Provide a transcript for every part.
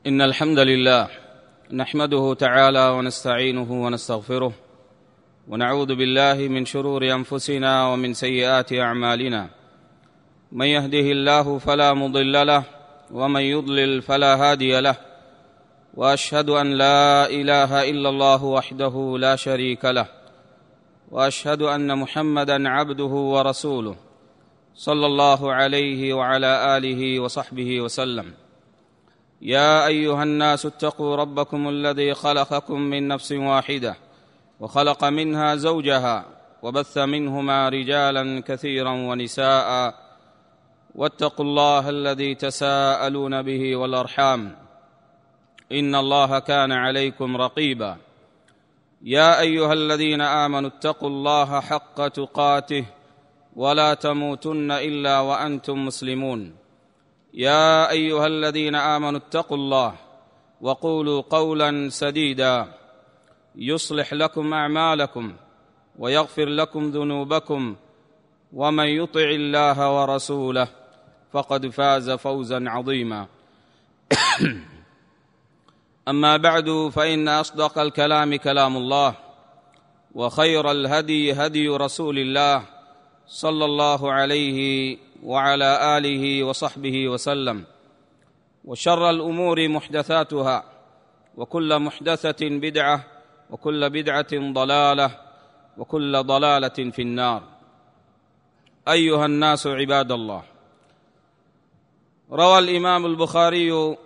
إن الحمد لله نحمده تعالى ونستعينه ونستغفره ونعوذ بالله من شرور أنفسنا ومن سيئات أعمالنا. من يهده الله فلا مضل له ومن يضلل فلا هادي له، وأشهد أن لا إله إلا الله وحده لا شريك له، وأشهد أن محمدًا عبده ورسوله صلى الله عليه وعلى آله وصحبه وسلم. يا أيها الناس اتقوا ربكم الذي خلقكم من نفس واحدة وخلق منها زوجها وبث منهما رجالا كثيرا ونساء، واتقوا الله الذي تساءلون به والأرحام إن الله كان عليكم رقيبا. يا أيها الذين آمنوا اتقوا الله حق تقاته ولا تموتن إلا وأنتم مسلمون. يا أيها الذين آمنوا اتقوا الله وقولوا قولا سديدا يصلح لكم أعمالكم ويغفر لكم ذنوبكم، ومن يطع الله ورسوله فقد فاز فوزا عظيما. أما بعد، فإن أصدق الكلام كلام الله، وخير الهدي هدي رسول الله صلى الله عليه وعلى آله وصحبه وسلم، وشر الأمور محدثاتها، وكل محدثة بدعة، وكل بدعة ضلالة، وكل ضلالة في النار. أيها الناس عباد الله، روى الإمام البخاري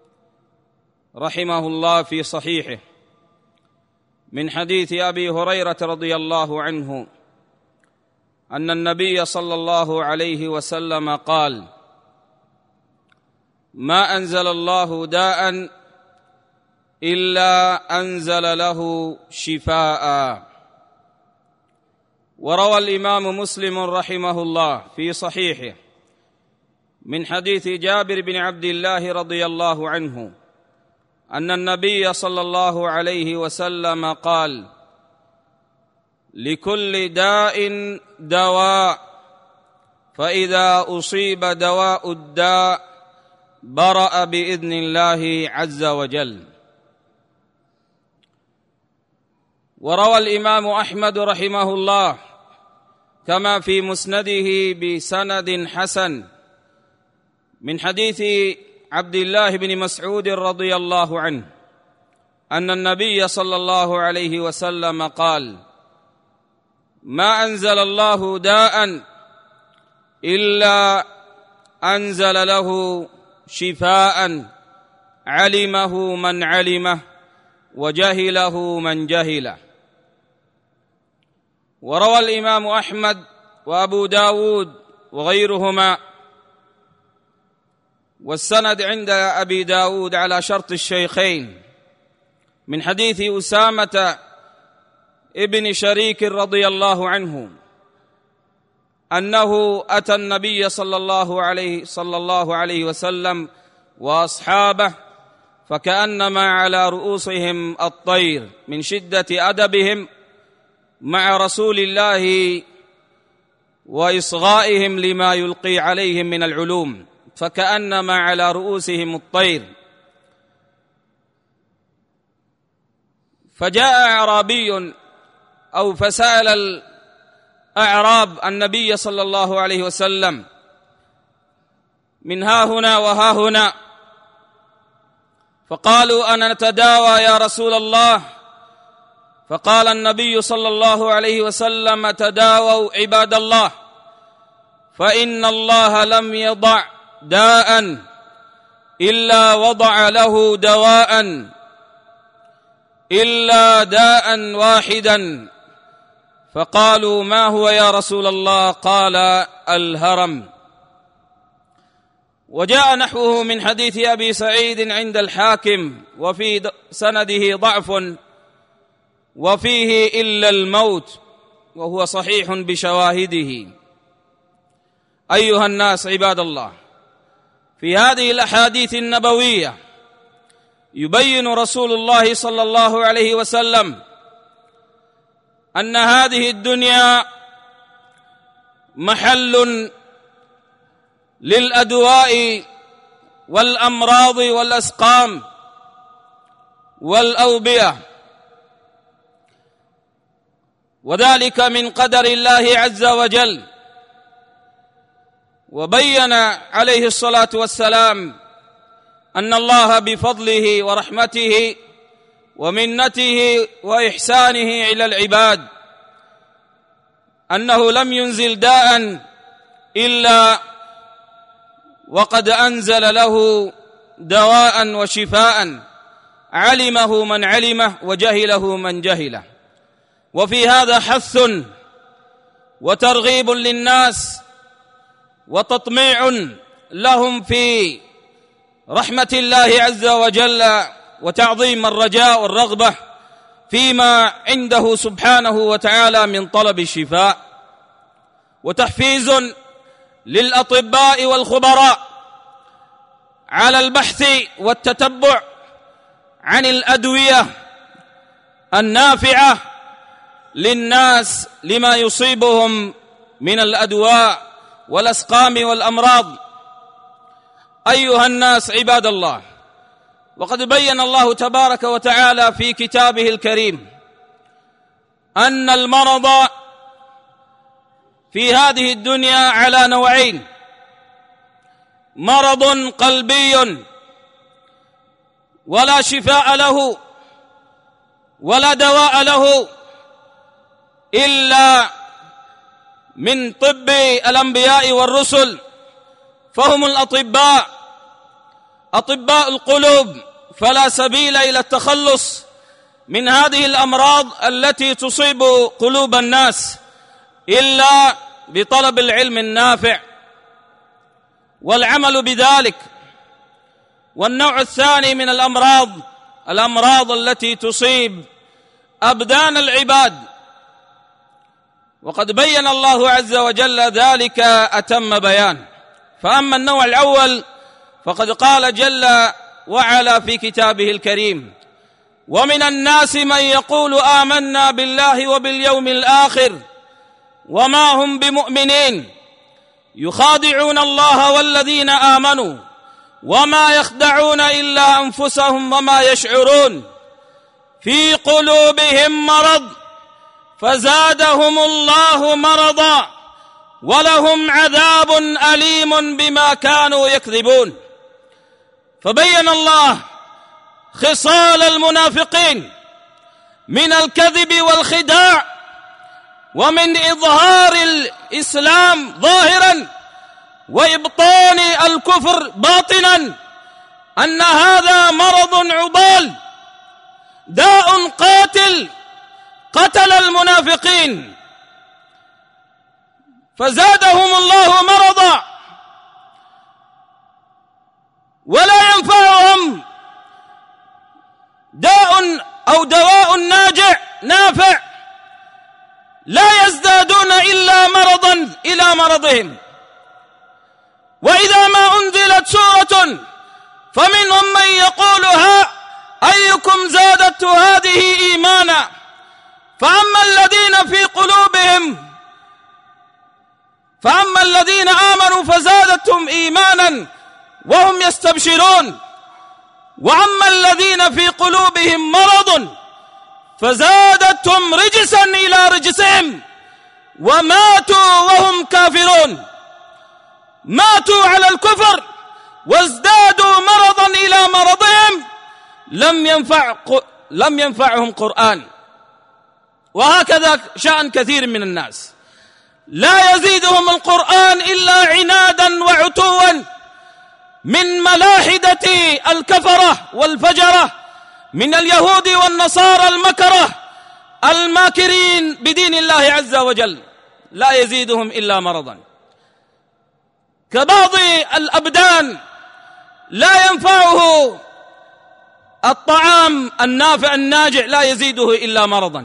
رحمه الله في صحيحه من حديث أبي هريرة رضي الله عنه أن النبي صلى الله عليه وسلم قال: ما أنزل الله داء إلا أنزل له شفاء. وروى الإمام مسلم رحمه الله في صحيحه من حديث جابر بن عبد الله رضي الله عنه أن النبي صلى الله عليه وسلم قال: لكل داء دواء، فإذا أصيب دواء الداء برأ بإذن الله عز وجل. وروى الإمام أحمد رحمه الله كما في مسنده بسند حسن من حديث عبد الله بن مسعود رضي الله عنه أن النبي صلى الله عليه وسلم قال: ما أنزل الله داء إلا أنزل له شفاء، علمه من علمه وجهله من جهله. وروى الإمام أحمد وأبو داود وغيرهما، والسند عند أبي داود على شرط الشيخين، من حديث أسامة ابن شريك رضي الله عنه أنه أتى النبي صلى الله عليه وسلم وأصحابه فكأنما على رؤوسهم الطير من شدة أدبهم مع رسول الله وإصغائهم لما يلقي عليهم من العلوم، فكأنما على رؤوسهم الطير. فجاء أعرابي أو فسأل الأعراب النبي صلى الله عليه وسلم من ها هنا وها هنا، فقالوا: أنا نتداوى يا رسول الله. فقال النبي صلى الله عليه وسلم: تداووا عباد الله، فإن الله لم يضع داء إلا وضع له دواء، إلا داء واحدا. فقالوا: ما هو يا رسول الله؟ قال: الهرم. وجاء نحوه من حديث أبي سعيد عند الحاكم وفي سنده ضعف وفيه إلا الموت، وهو صحيح بشواهده. أيها الناس عباد الله، في هذه الأحاديث النبوية يبين رسول الله صلى الله عليه وسلم أن هذه الدنيا محل للأدواء والأمراض والأسقام والأوبئة، وذلك من قدر الله عز وجل. وبين عليه الصلاة والسلام أن الله بفضله ورحمته ومنته وإحسانه إلى العباد أنه لم ينزل داء إلا وقد أنزل له دواء وشفاء علمه من علمه وجهله من جهله. وفي هذا حث وترغيب للناس وتطميع لهم في رحمة الله عز وجل، وتعظيم الرجاء والرغبة فيما عنده سبحانه وتعالى من طلب الشفاء، وتحفيز للأطباء والخبراء على البحث والتتبع عن الأدوية النافعة للناس لما يصيبهم من الأدواء والأسقام والأمراض. أيها الناس عباد الله، وقد بين الله تبارك وتعالى في كتابه الكريم أن المرض في هذه الدنيا على نوعين: مرض قلبي ولا شفاء له ولا دواء له إلا من طب الأنبياء والرسل، فهم الأطباء، أطباء القلوب، فلا سبيل إلى التخلص من هذه الأمراض التي تصيب قلوب الناس إلا بطلب العلم النافع والعمل بذلك. والنوع الثاني من الأمراض التي تصيب أبدان العباد، وقد بين الله عز وجل ذلك أتم بيان. فأما النوع الأول فقد قال جل وعلا في كتابه الكريم: ومن الناس من يقول آمنا بالله وباليوم الآخر وما هم بمؤمنين يخادعون الله والذين آمنوا وما يخدعون إلا أنفسهم وما يشعرون في قلوبهم مرض فزادهم الله مرضا ولهم عذاب أليم بما كانوا يكذبون. فبين الله خصال المنافقين من الكذب والخداع ومن إظهار الإسلام ظاهرا وإبطان الكفر باطنا، أن هذا مرض عضال داء قاتل قتل المنافقين فزادهم الله مرضا، ولا ينفعهم داء أو دواء نافع، لا يزدادون إلا مرضا إلى مرضهم. وإذا ما أنزلت سورة فمنهم من يقول أيكم زادت هذه إيمانا، فأما الذين آمنوا فزادتهم إيمانا وهم يستبشرون، وأما الذين في قلوبهم مرض فزادتهم رجسا إلى رجسهم وماتوا وهم كافرون. ماتوا على الكفر وازدادوا مرضا إلى مرضهم، لم ينفعهم قرآن. وهكذا شأن كثير من الناس، لا يزيدهم القرآن إلا عنادا وعتوا من ملاحدة الكفرة والفجرة من اليهود والنصارى المكرة الماكرين بدين الله عز وجل، لا يزيدهم إلا مرضا. كبعض الأبدان لا ينفعه الطعام النافع الناجع، لا يزيده إلا مرضا.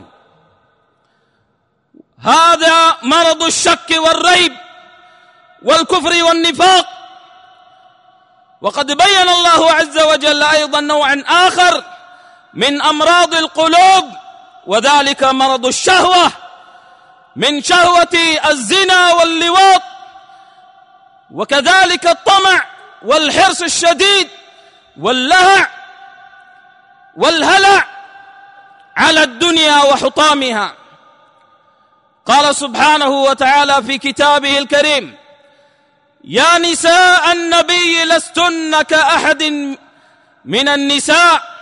هذا مرض الشك والريب والكفر والنفاق. وقد بين الله عز وجل أيضا نوعا آخر من أمراض القلوب، وذلك مرض الشهوة، من شهوة الزنا واللواط، وكذلك الطمع والحرص الشديد واللهع والهلع على الدنيا وحطامها. قال سبحانه وتعالى في كتابه الكريم: يا نساء النبي لستن كأحد من النساء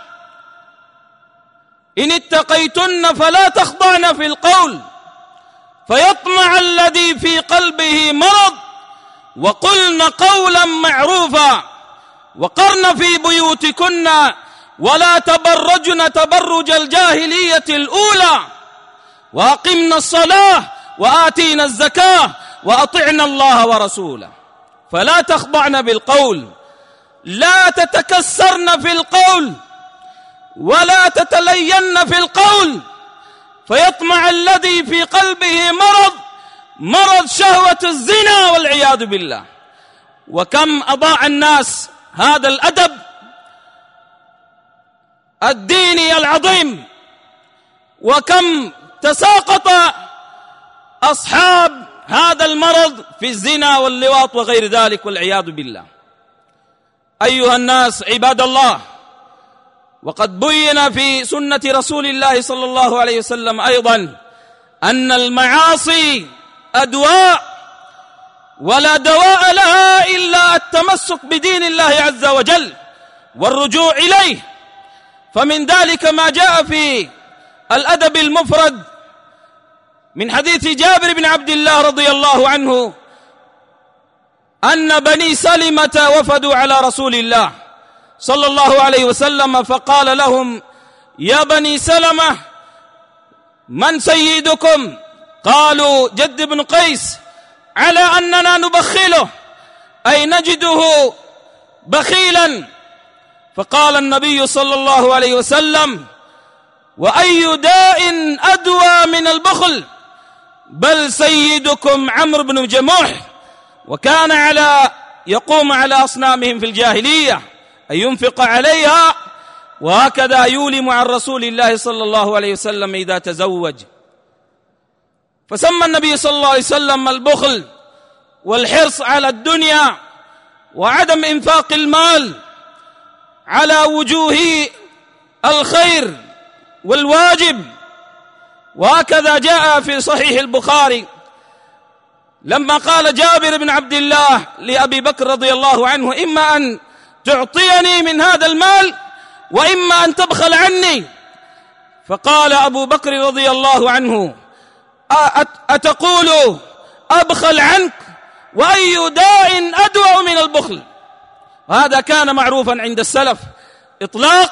إن اتقيتن فلا تخضعن في القول فيطمع الذي في قلبه مرض وقلن قولا معروفا وقرن في بيوتكن ولا تبرجن تبرج الجاهلية الأولى وأقمنا الصلاة وآتينا الزكاة وأطعنا الله ورسوله. فلا تخضعن بالقول، لا تتكسرن في القول ولا تتلين في القول فيطمع الذي في قلبه مرض شهوة الزنا والعياذ بالله. وكم أضاع الناس هذا الأدب الديني العظيم، وكم تساقط أصحاب هذا المرض في الزنا واللواط وغير ذلك والعياذ بالله. أيها الناس عباد الله، وقد بين في سنة رسول الله صلى الله عليه وسلم أيضا أن المعاصي أدواء ولا دواء لها إلا التمسك بدين الله عز وجل والرجوع إليه. فمن ذلك ما جاء في الأدب المفرد من حديث جابر بن عبد الله رضي الله عنه أن بني سلمة وفدوا على رسول الله صلى الله عليه وسلم فقال لهم: يا بني سلمة من سيدكم؟ قالوا: جد بن قيس، على أننا نبخله أي نجده بخيلا. فقال النبي صلى الله عليه وسلم: وأي داء أدوى من البخل؟ بل سيدكم عمرو بن جموح، وكان يقوم على أصنامهم في الجاهلية أن ينفق عليها، وهكذا يولم عن رسول الله صلى الله عليه وسلم إذا تزوج. فسمى النبي صلى الله عليه وسلم البخل والحرص على الدنيا وعدم إنفاق المال على وجوه الخير والواجب. وهكذا جاء في صحيح البخاري لما قال جابر بن عبد الله لأبي بكر رضي الله عنه: إما أن تعطيني من هذا المال وإما أن تبخل عني. فقال أبو بكر رضي الله عنه: أتقول أبخل عنك؟ وأي داء أدوى من البخل؟ وهذا كان معروفا عند السلف، إطلاق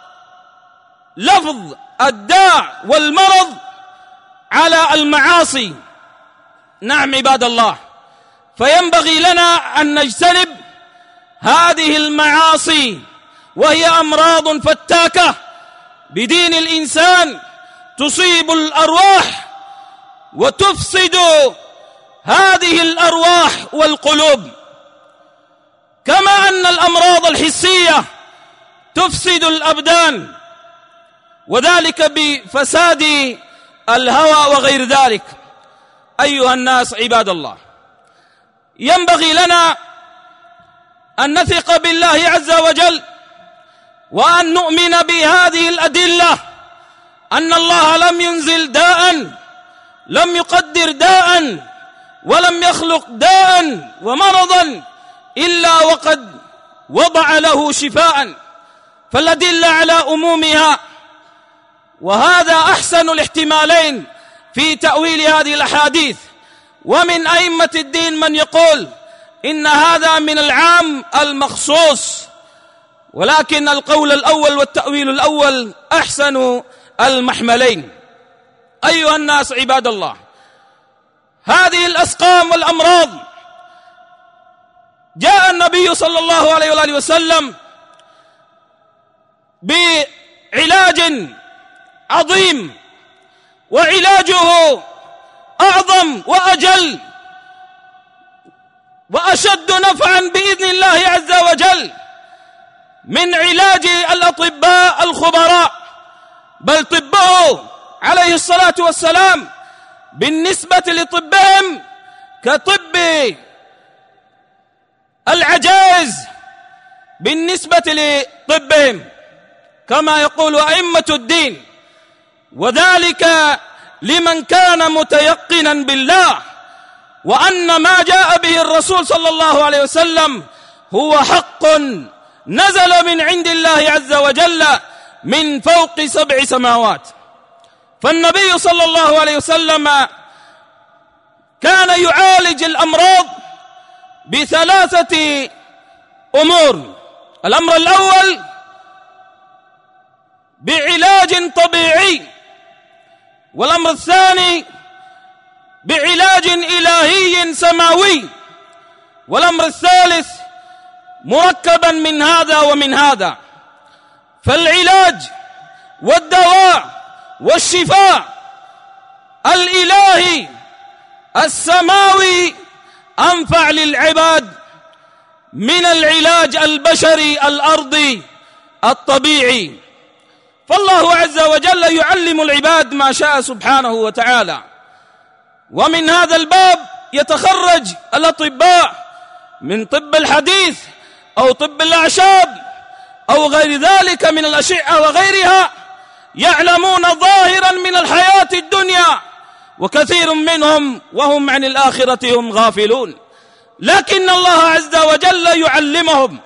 لفظ الداء والمرض على المعاصي. نعم عباد الله، فينبغي لنا أن نجتنب هذه المعاصي، وهي أمراض فتاكة بدين الإنسان تصيب الأرواح وتفسد هذه الأرواح والقلوب، كما أن الأمراض الحسية تفسد الأبدان، وذلك بفساد الهوى وغير ذلك. أيها الناس عباد الله، ينبغي لنا أن نثق بالله عز وجل وأن نؤمن بهذه الأدلة، أن الله لم ينزل داء، لم يقدر داء، ولم يخلق داء ومرضا إلا وقد وضع له شفاء، فالأدلة على أمومها. وهذا أحسن الاحتمالين في تأويل هذه الأحاديث. ومن أئمة الدين من يقول إن هذا من العام المخصوص، ولكن القول الأول والتأويل الأول أحسن المحملين. أيها الناس عباد الله، هذه الأسقام والأمراض جاء النبي صلى الله عليه وآله وسلم بعلاج عظيم، وعلاجه أعظم وأجل وأشد نفعا بإذن الله عز وجل من علاج الأطباء الخبراء. بل طبه عليه الصلاة والسلام بالنسبة لطبهم كطب العجائز بالنسبة لطبهم كما يقول أئمة الدين، وذلك لمن كان متيقنا بالله وأن ما جاء به الرسول صلى الله عليه وسلم هو حق نزل من عند الله عز وجل من فوق 7 سماوات. فالنبي صلى الله عليه وسلم كان يعالج الأمراض ب3 أمور. الأمر الأول بعلاج طبيعي، والأمر الثاني بعلاج إلهي سماوي، والأمر الثالث مركبا من هذا ومن هذا. فالعلاج والدواء والشفاء الإلهي السماوي أنفع للعباد من العلاج البشري الأرضي الطبيعي. فالله عز وجل يعلم العباد ما شاء سبحانه وتعالى. ومن هذا الباب يتخرج الأطباء من طب الحديث أو طب الأعشاب أو غير ذلك من الأشعة وغيرها، يعلمون ظاهرا من الحياة الدنيا، وكثير منهم وهم عن الآخرة هم غافلون، لكن الله عز وجل يعلمهم،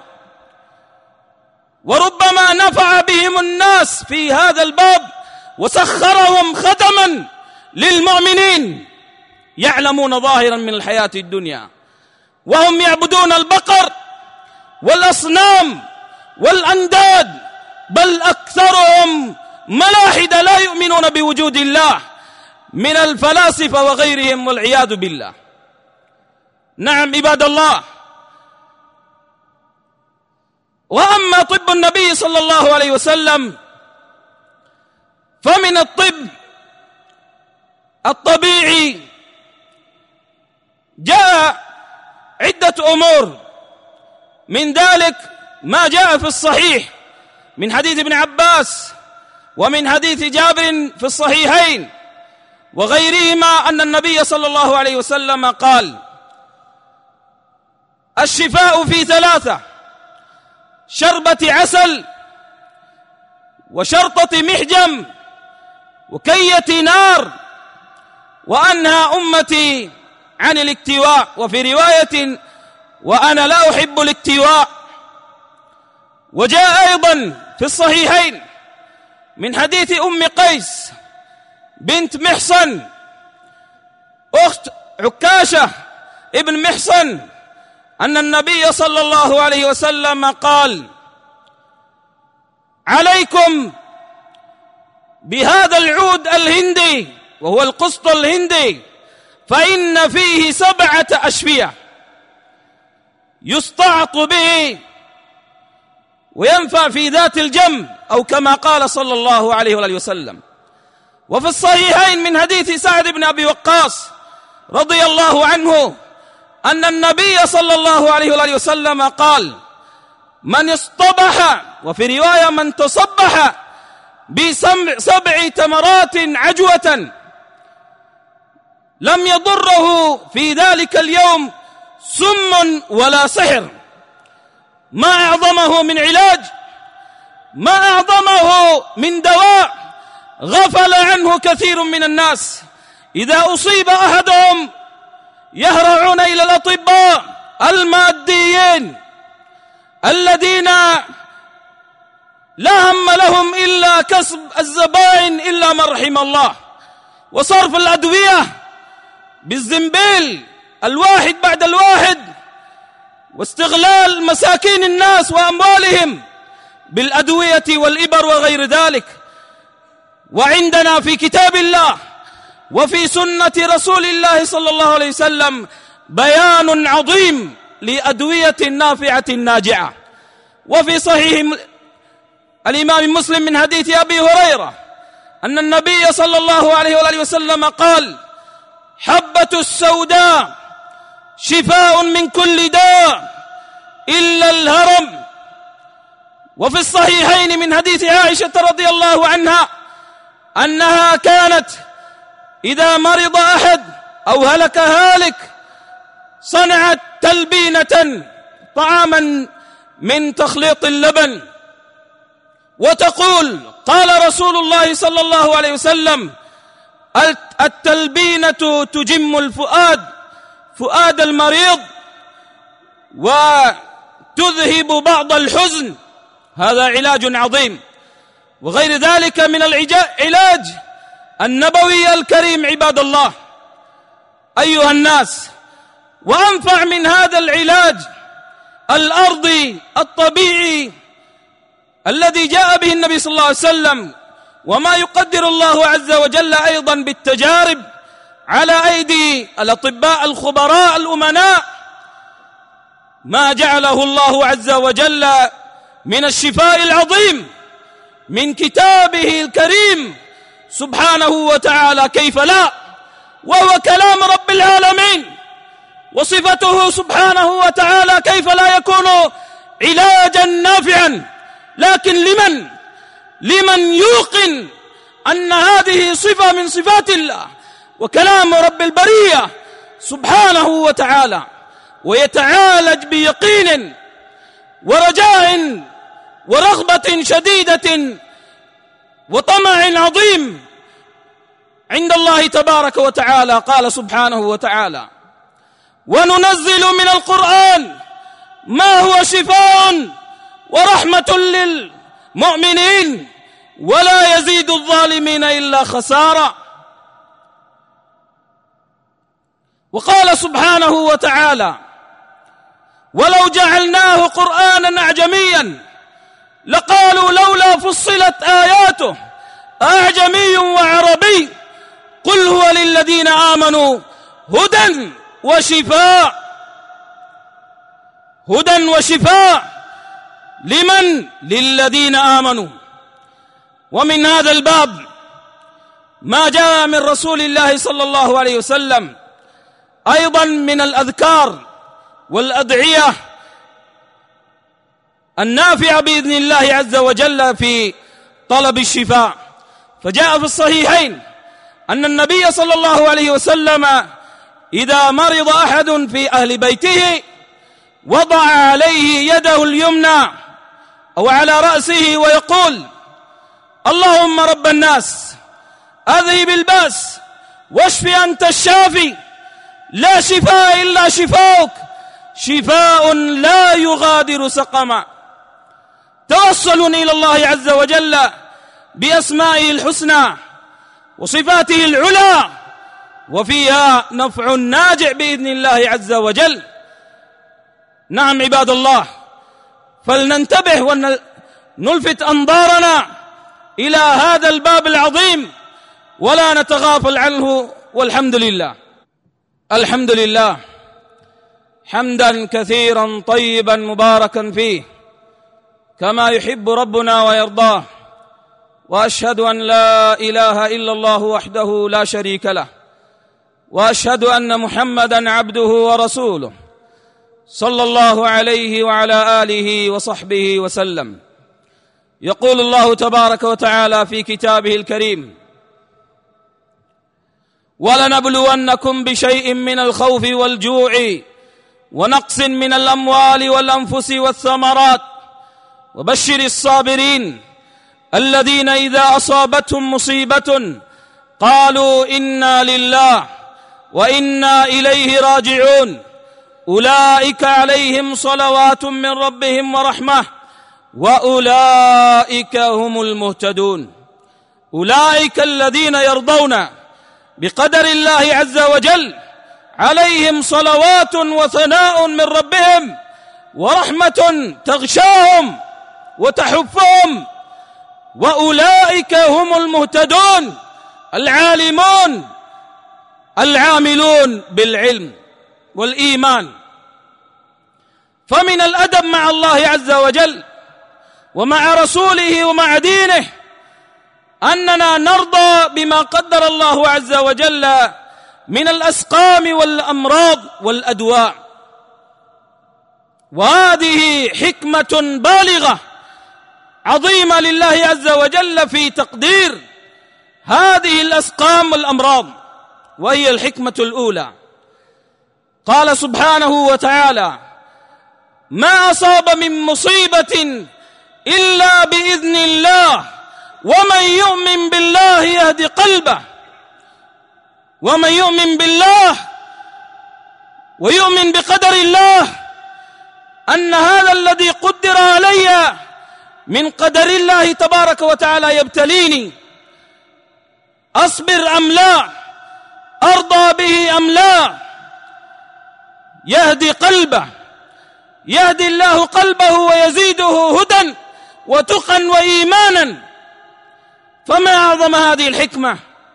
وربما نفع بهم الناس في هذا الباب وسخرهم خدما للمؤمنين يعلمون ظاهرا من الحياة الدنيا، وهم يعبدون البقر والأصنام والأنداد، بل أكثرهم ملاحد لا يؤمنون بوجود الله من الفلاسفة وغيرهم والعياذ بالله. نعم عباد الله. وأما طب النبي صلى الله عليه وسلم فمن الطب الطبيعي جاء عدة أمور، من ذلك ما جاء في الصحيح من حديث ابن عباس ومن حديث جابر في الصحيحين وغيرهما أن النبي صلى الله عليه وسلم قال: الشفاء في 3: شربة عسل، وشرطة محجم، وكية نار، وأنهى أمتي عن الاكتواء. وفي رواية: وأنا لا أحب الاكتواء. وجاء أيضا في الصحيحين من حديث أم قيس بنت محصن أخت عكاشة ابن محصن أن النبي صلى الله عليه وسلم قال: عليكم بهذا العود الهندي، وهو القسط الهندي، فإن فيه 7 أشفية يستعط به وينفع في ذات الجنب، أو كما قال صلى الله عليه وآله وسلم. وفي الصحيحين من حديث سعد بن أبي وقاص رضي الله عنه أن النبي صلى الله عليه وآله وسلم قال: من اصطبح، وفي رواية من تصبح، ب7 تمرات عجوة لم يضره في ذلك اليوم سم ولا سحر. ما أعظمه من علاج، ما أعظمه من دواء غفل عنه كثير من الناس. إذا أصيب أحدهم يهرعون إلى الأطباء الماديين الذين لا هم لهم إلا كسب الزبائن إلا من رحم الله، وصرف الأدوية بالزنبيل الواحد بعد الواحد، واستغلال مساكين الناس وأموالهم بالأدوية والإبر وغير ذلك. وعندنا في كتاب الله وفي سنة رسول الله صلى الله عليه وسلم بيان عظيم لأدوية نافعة ناجعة. وفي صحيح الإمام مسلم من حديث أبي هريرة أن النبي صلى الله عليه وآله وسلم قال: حبة السوداء شفاء من كل داء إلا الهرم. وفي الصحيحين من حديث عائشة رضي الله عنها أنها كانت إذا مرض أحد أو هلك هالك صنعت تلبينة طعاما من تخليط اللبن وتقول قال رسول الله صلى الله عليه وسلم التلبينة تجم الفؤاد فؤاد المريض وتذهب بعض الحزن، هذا علاج عظيم. وغير ذلك من العلاج النبوي الكريم عباد الله أيها الناس. وأنفع من هذا العلاج الأرضي الطبيعي الذي جاء به النبي صلى الله عليه وسلم، وما يقدر الله عز وجل أيضا بالتجارب على أيدي الأطباء الخبراء الأمناء، ما جعله الله عز وجل من الشفاء العظيم من كتابه الكريم سبحانه وتعالى، كيف لا، وهو كلام رب العالمين وصفته سبحانه وتعالى، كيف لا يكون علاجا نافعا؟ لكن لمن يوقن أن هذه صفة من صفات الله وكلام رب البرية سبحانه وتعالى، ويتعالج بيقين ورجاء ورغبة شديدة وطمع عظيم عند الله تبارك وتعالى. قال سبحانه وتعالى: وننزل من القرآن ما هو شفاء ورحمة للمؤمنين ولا يزيد الظالمين إلا خسارا. وقال سبحانه وتعالى: ولو جعلناه قرآنا أعجميا لقالوا لولا فصلت آياته أعجمي وعربي قل هو للذين آمنوا هدى وشفاء لمن؟ للذين آمنوا. ومن هذا الباب ما جاء من رسول الله صلى الله عليه وسلم أيضا من الأذكار والأدعية النافعة بإذن الله عز وجل في طلب الشفاء. فجاء في الصحيحين أن النبي صلى الله عليه وسلم إذا مرض أحد في أهل بيته وضع عليه يده اليمنى أو على رأسه ويقول: اللهم رب الناس أذهب الباس واشف أنت الشافي لا شفاء إلا شفاؤك شفاء لا يغادر سقما. توسل إلى الله عز وجل بأسمائه الحسنى وصفاته العلى، وفيها نفع ناجع بإذن الله عز وجل. نعم عباد الله، فلننتبه ونلفت أنظارنا إلى هذا الباب العظيم ولا نتغافل عنه. والحمد لله، الحمد لله حمدا كثيرا طيبا مباركا فيه كما يحب ربنا ويرضاه. وأشهد أن لا إله إلا الله وحده لا شريك له، وأشهد أن محمدا عبده ورسوله صلى الله عليه وعلى آله وصحبه وسلم. يقول الله تبارك وتعالى في كتابه الكريم: ولنبلونكم بشيء من الخوف والجوع ونقص من الأموال والأنفس والثمرات وبشر الصابرين الذين إذا أصابتهم مصيبة قالوا إنا لله وإنا إليه راجعون أولئك عليهم صلوات من ربهم ورحمة وأولئك هم المهتدون. أولئك الذين يرضون بقدر الله عز وجل عليهم صلوات وثناء من ربهم ورحمة تغشاهم وتحفهم، وأولئك هم المهتدون العالمون العاملون بالعلم والإيمان. فمن الأدب مع الله عز وجل ومع رسوله ومع دينه أننا نرضى بما قدر الله عز وجل من الأسقام والأمراض والأدواء، وهذه حكمة بالغة عظيمة لله عز وجل في تقدير هذه الأسقام والأمراض، وهي الحكمة الأولى. قال سبحانه وتعالى: ما أصاب من مصيبة إلا بإذن الله، ومن يؤمن بالله يهدي قلبه. ومن يؤمن بالله ويؤمن بقدر الله، أن هذا الذي قدر علي من قدر الله تبارك وتعالى يبتليني، أصبر أم لا، أرضى به أم لا، يهدي قلبه، يهدي الله قلبه ويزيده هدى وتقى وإيمانا. فما أعظم هذه الحكمة،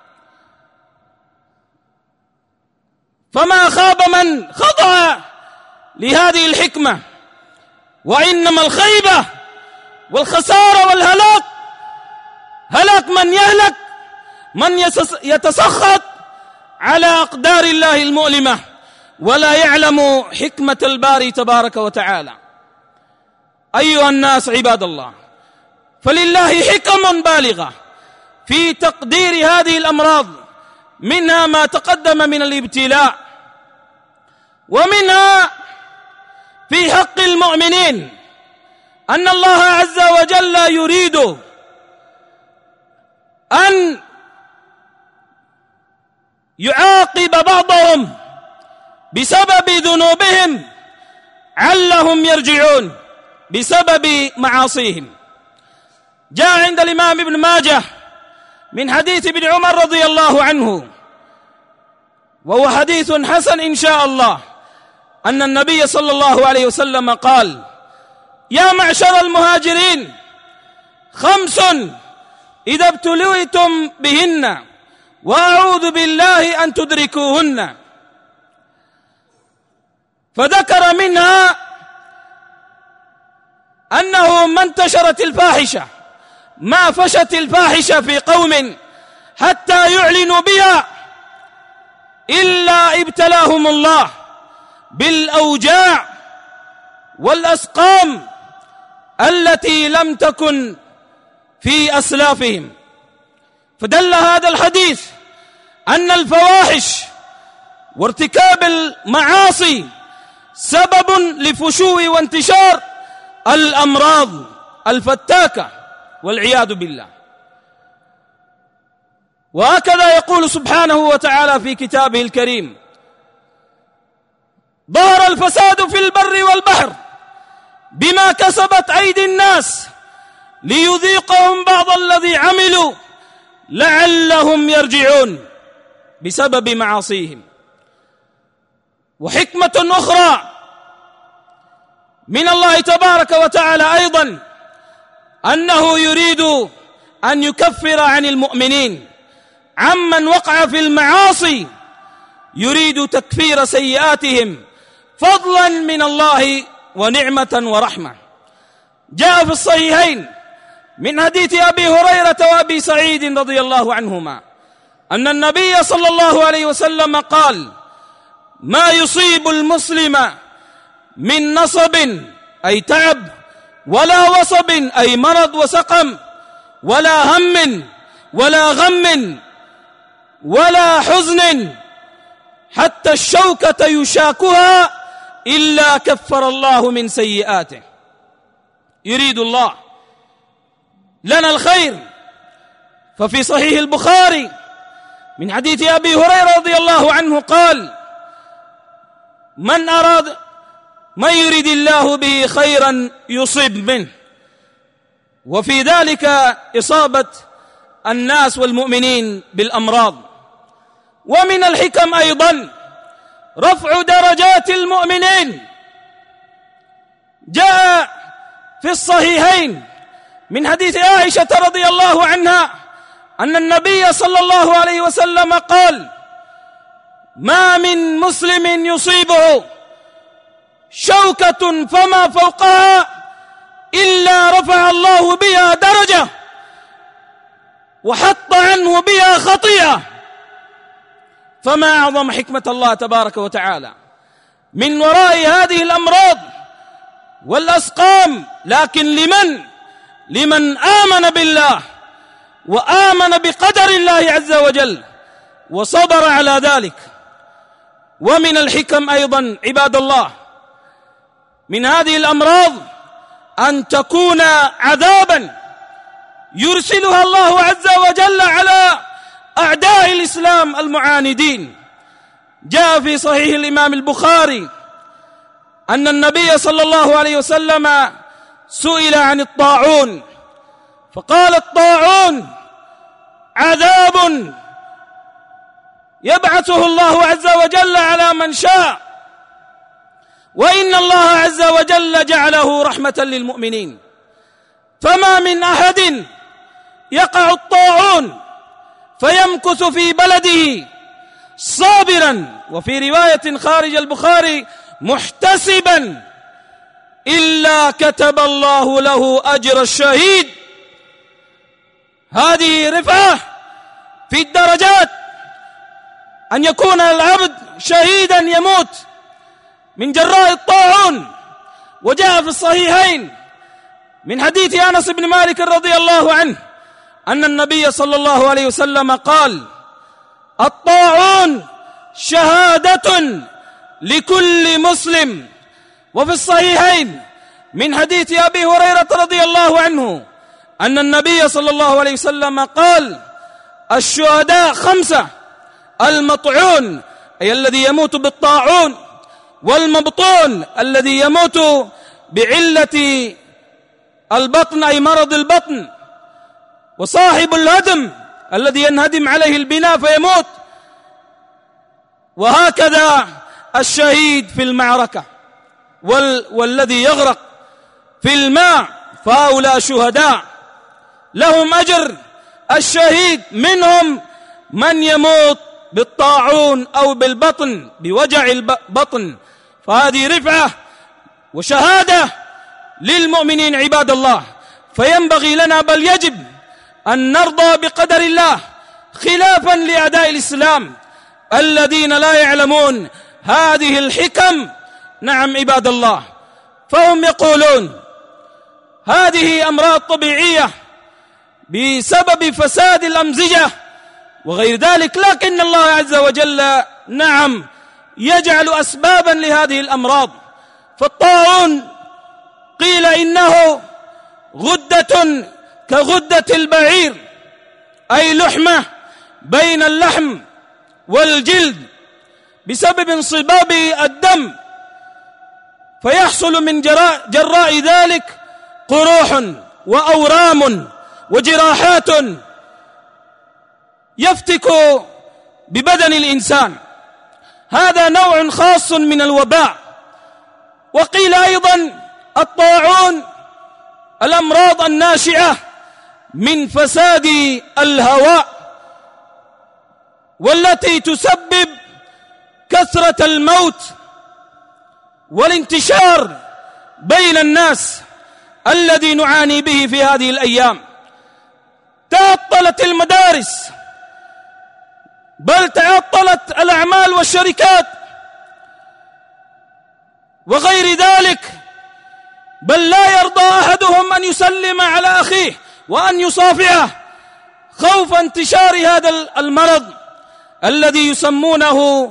فما خاب من خضع لهذه الحكمة. وإنما الخيبة والخسارة والهلاك هلاك من يهلك، من يتسخط على أقدار الله المؤلمة ولا يعلم حكمة الباري تبارك وتعالى. أيها الناس عباد الله، فلله حكم بالغة في تقدير هذه الأمراض، منها ما تقدم من الابتلاء، ومنها في حق المؤمنين أن الله عز وجل يريد أن يعاقب بعضهم بسبب ذنوبهم علهم يرجعون بسبب معاصيهم. جاء عند الإمام ابن ماجه من حديث ابن عمر رضي الله عنه، وهو حديث حسن إن شاء الله، أن النبي صلى الله عليه وسلم قال: يا معشر المهاجرين، 5 إذا ابتليتم بهن وأعوذ بالله أن تدركوهن. فذكر منها أنه ما انتشرت الفاحشة، ما فشت الفاحشة في قوم حتى يعلنوا بها إلا ابتلاهم الله بالأوجاع والأسقام التي لم تكن في أسلافهم. فدل هذا الحديث أن الفواحش وارتكاب المعاصي سبب لفشو وانتشار الأمراض الفتاكة والعياذ بالله. وهكذا يقول سبحانه وتعالى في كتابه الكريم: ظهر الفساد في البر والبحر بما كسبت أيدي الناس ليذيقهم بعض الذي عملوا لعلهم يرجعون، بسبب معاصيهم. وحكمة أخرى من الله تبارك وتعالى أيضا أنه يريد أن يكفر عن المؤمنين عمن وقع في المعاصي، يريد تكفير سيئاتهم فضلا من الله ونعمة ورحمة. جاء في الصحيحين من حديث أبي هريرة وأبي سعيد رضي الله عنهما أن النبي صلى الله عليه وسلم قال: ما يصيب المسلم من نصب أي تعب، ولا وصب أي مرض وسقم، ولا هم ولا غم ولا حزن حتى الشوكة يشاكها إلا كفر الله من سيئاته. يريد الله لنا الخير. ففي صحيح البخاري من حديث أبي هريرة رضي الله عنه قال: من يريد الله به خيرا يصب منه. وفي ذلك إصابة الناس والمؤمنين بالأمراض. ومن الحكم أيضا رفع درجات المؤمنين. جاء في الصحيحين من حديث عائشة رضي الله عنها أن النبي صلى الله عليه وسلم قال: ما من مسلم يصيبه شوكة فما فوقها إلا رفع الله بها درجة وحط عنه بها خطيئة. فما أعظم حكمة الله تبارك وتعالى من وراء هذه الأمراض والأسقام، لكن لمن آمن بالله وآمن بقدر الله عز وجل وصبر على ذلك. ومن الحكم أيضا عباد الله من هذه الأمراض أن تكون عذابا يرسلها الله عز وجل على أعداء الإسلام المعاندين. جاء في صحيح الإمام البخاري أن النبي صلى الله عليه وسلم سئل عن الطاعون فقال: الطاعون عذاب يبعثه الله عز وجل على من شاء، وإن الله عز وجل جعله رحمة للمؤمنين، فما من أحد يقع الطاعون فيمكث في بلده صابرا، وفي رواية خارج البخاري محتسبا، إلا كتب الله له أجر الشهيد. هذه رفعة في الدرجات، أن يكون العبد شهيدا يموت من جراء الطاعون. وجاء في الصحيحين من حديث أنس بن مالك رضي الله عنه أن النبي صلى الله عليه وسلم قال: الطاعون شهادة لكل مسلم. وفي الصحيحين من حديث أبي هريرة رضي الله عنه أن النبي صلى الله عليه وسلم قال: الشهداء 5، المطعون أي الذي يموت بالطاعون، والمبطون الذي يموت بعلة البطن أي مرض البطن، وصاحب الهدم الذي ينهدم عليه البناء فيموت، وهكذا الشهيد في المعركة والذي يغرق في الماء، فهؤلاء شهداء لهم أجر الشهيد. منهم من يموت بالطاعون أو بالبطن بوجع البطن، فهذه رفعة وشهادة للمؤمنين عباد الله. فينبغي لنا بل يجب أن نرضى بقدر الله خلافا لأعداء الإسلام الذين لا يعلمون هذه الحكم. نعم عباد الله، فهم يقولون هذه أمراض طبيعية بسبب فساد الأمزجة وغير ذلك، لكن الله عز وجل نعم يجعل أسبابا لهذه الأمراض. فالطاعون قيل إنه غدة كغدة البعير، أي لحمة بين اللحم والجلد بسبب انصباب الدم، فيحصل من جراء ذلك قروح وأورام وجراحات يفتك ببدن الإنسان. هذا نوع خاص من الوباء. وقيل أيضا الطاعون الأمراض الناشئة من فساد الهواء، والتي تسبب كثرة الموت والانتشار بين الناس الذي نعاني به في هذه الأيام. تعطلت المدارس، بل تعطلت الأعمال والشركات وغير ذلك، بل لا يرضى أحدهم أن يسلم على أخيه وأن يصافحه خوف انتشار هذا المرض الذي يسمونه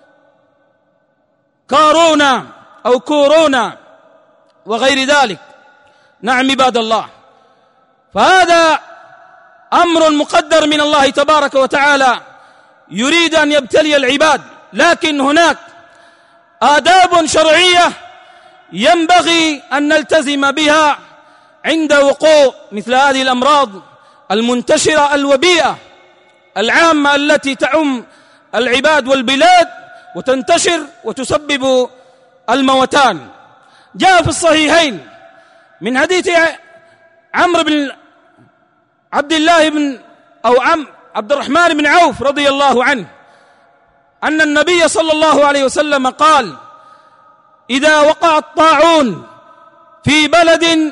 كورونا أو كورونا وغير ذلك. نعم عباد الله، فهذا أمر مقدر من الله تبارك وتعالى يريد أن يبتلي العباد، لكن هناك آداب شرعية ينبغي أن نلتزم بها عند وقوع مثل هذه الأمراض المنتشرة الوبيئة العامة التي تعم العباد والبلاد وتنتشر وتسبب الموتان. جاء في الصحيحين من حديث عمرو بن عبد الله بن عبد الرحمن بن عوف رضي الله عنه أن النبي صلى الله عليه وسلم قال: إذا وقع الطاعون في بلد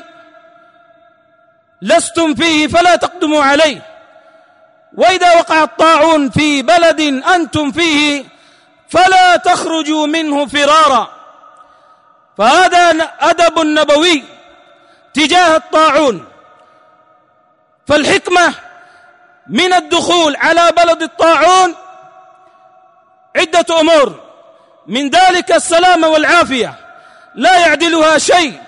لستم فيه فلا تقدموا عليه، وإذا وقع الطاعون في بلد أنتم فيه فلا تخرجوا منه فرارا. فهذا أدب نبوي تجاه الطاعون. فالحكمة من الدخول على بلد الطاعون عدة أمور، من ذلك السلامة والعافية، لا يعدلها شيء،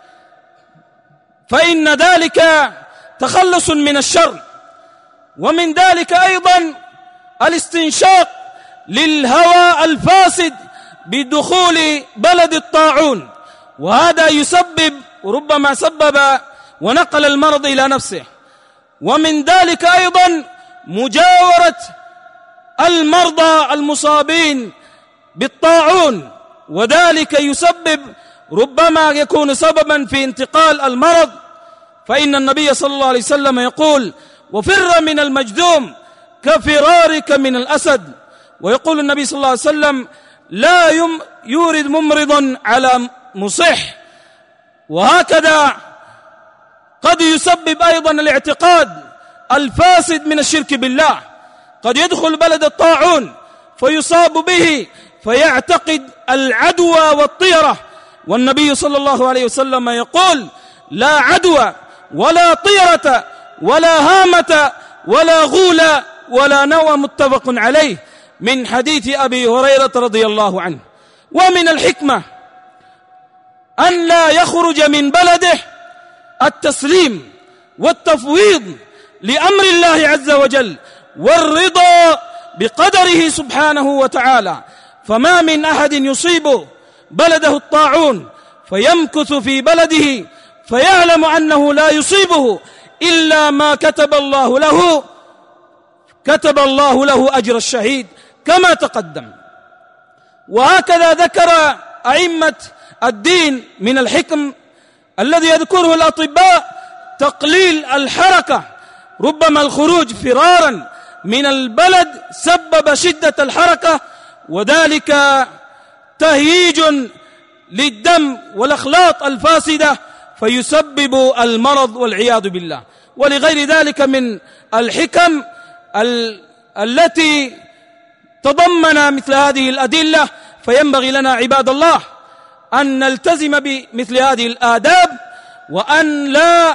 فإن ذلك تخلص من الشر. ومن ذلك أيضا الاستنشاق للهواء الفاسد بدخول بلد الطاعون، وهذا يسبب ربما سبب ونقل المرض إلى نفسه. ومن ذلك أيضا مجاورة المرضى المصابين بالطاعون، وذلك يسبب ربما يكون سببا في انتقال المرض، فإن النبي صلى الله عليه وسلم يقول: وفر من المجذوم كفرارك من الأسد. ويقول النبي صلى الله عليه وسلم: لا يورد ممرض على مصح. وهكذا قد يسبب أيضا الاعتقاد الفاسد من الشرك بالله، قد يدخل بلد الطاعون فيصاب به فيعتقد العدوى والطيرة، والنبي صلى الله عليه وسلم يقول: لا عدوى ولا طيرة ولا هامة ولا غول ولا نوى، متفق عليه، من حديث أبي هريرة رضي الله عنه. ومن الحكمة أن لا يخرج من بلده التسليم والتفويض لأمر الله عز وجل والرضا بقدره سبحانه وتعالى، فما من أحد يصيب بلده الطاعون فيمكث في بلده فيعلم أنه لا يصيبه إلا ما كتب الله له، كتب الله له أجر الشهيد كما تقدم. وهكذا ذكر أئمة الدين من الحكم الذي يذكره الأطباء تقليل الحركة، ربما الخروج فرارا من البلد سبب شدة الحركة، وذلك تهييج للدم والأخلاط الفاسدة فيسبب المرض والعياذ بالله. ولغير ذلك من الحكم التي تضمن مثل هذه الأدلة، فينبغي لنا عباد الله أن نلتزم بمثل هذه الآداب، وأن لا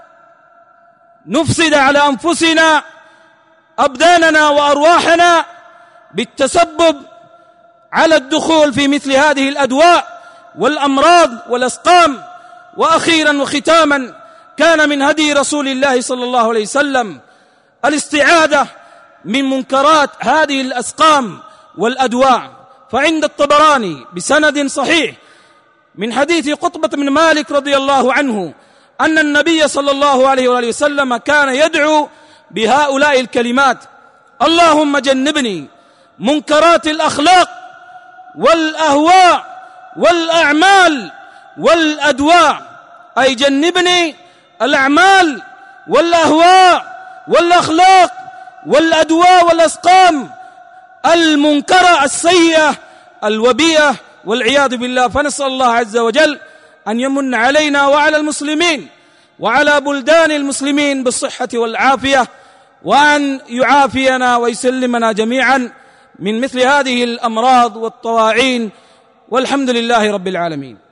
نفسد على أنفسنا أبداننا وأرواحنا بالتسبب على الدخول في مثل هذه الأدواء والأمراض والأسقام. وأخيرا وختاما، كان من هدي رسول الله صلى الله عليه وسلم الاستعاذة من منكرات هذه الأسقام والأدواء، فعند الطبراني بسند صحيح من حديث قطبة بن مالك رضي الله عنه أن النبي صلى الله عليه وآله وسلم كان يدعو بهؤلاء الكلمات: اللهم جنبني منكرات الأخلاق والأهواء والأعمال والأدواء، أي جنبني الأعمال والأهواء والأخلاق والأدواء والأسقام المنكرة السيئة الوبية والعياذ بالله. فنسأل الله عز وجل أن يمن علينا وعلى المسلمين وعلى بلدان المسلمين بالصحة والعافية، وأن يعافينا ويسلمنا جميعا من مثل هذه الأمراض والطواعين، والحمد لله رب العالمين.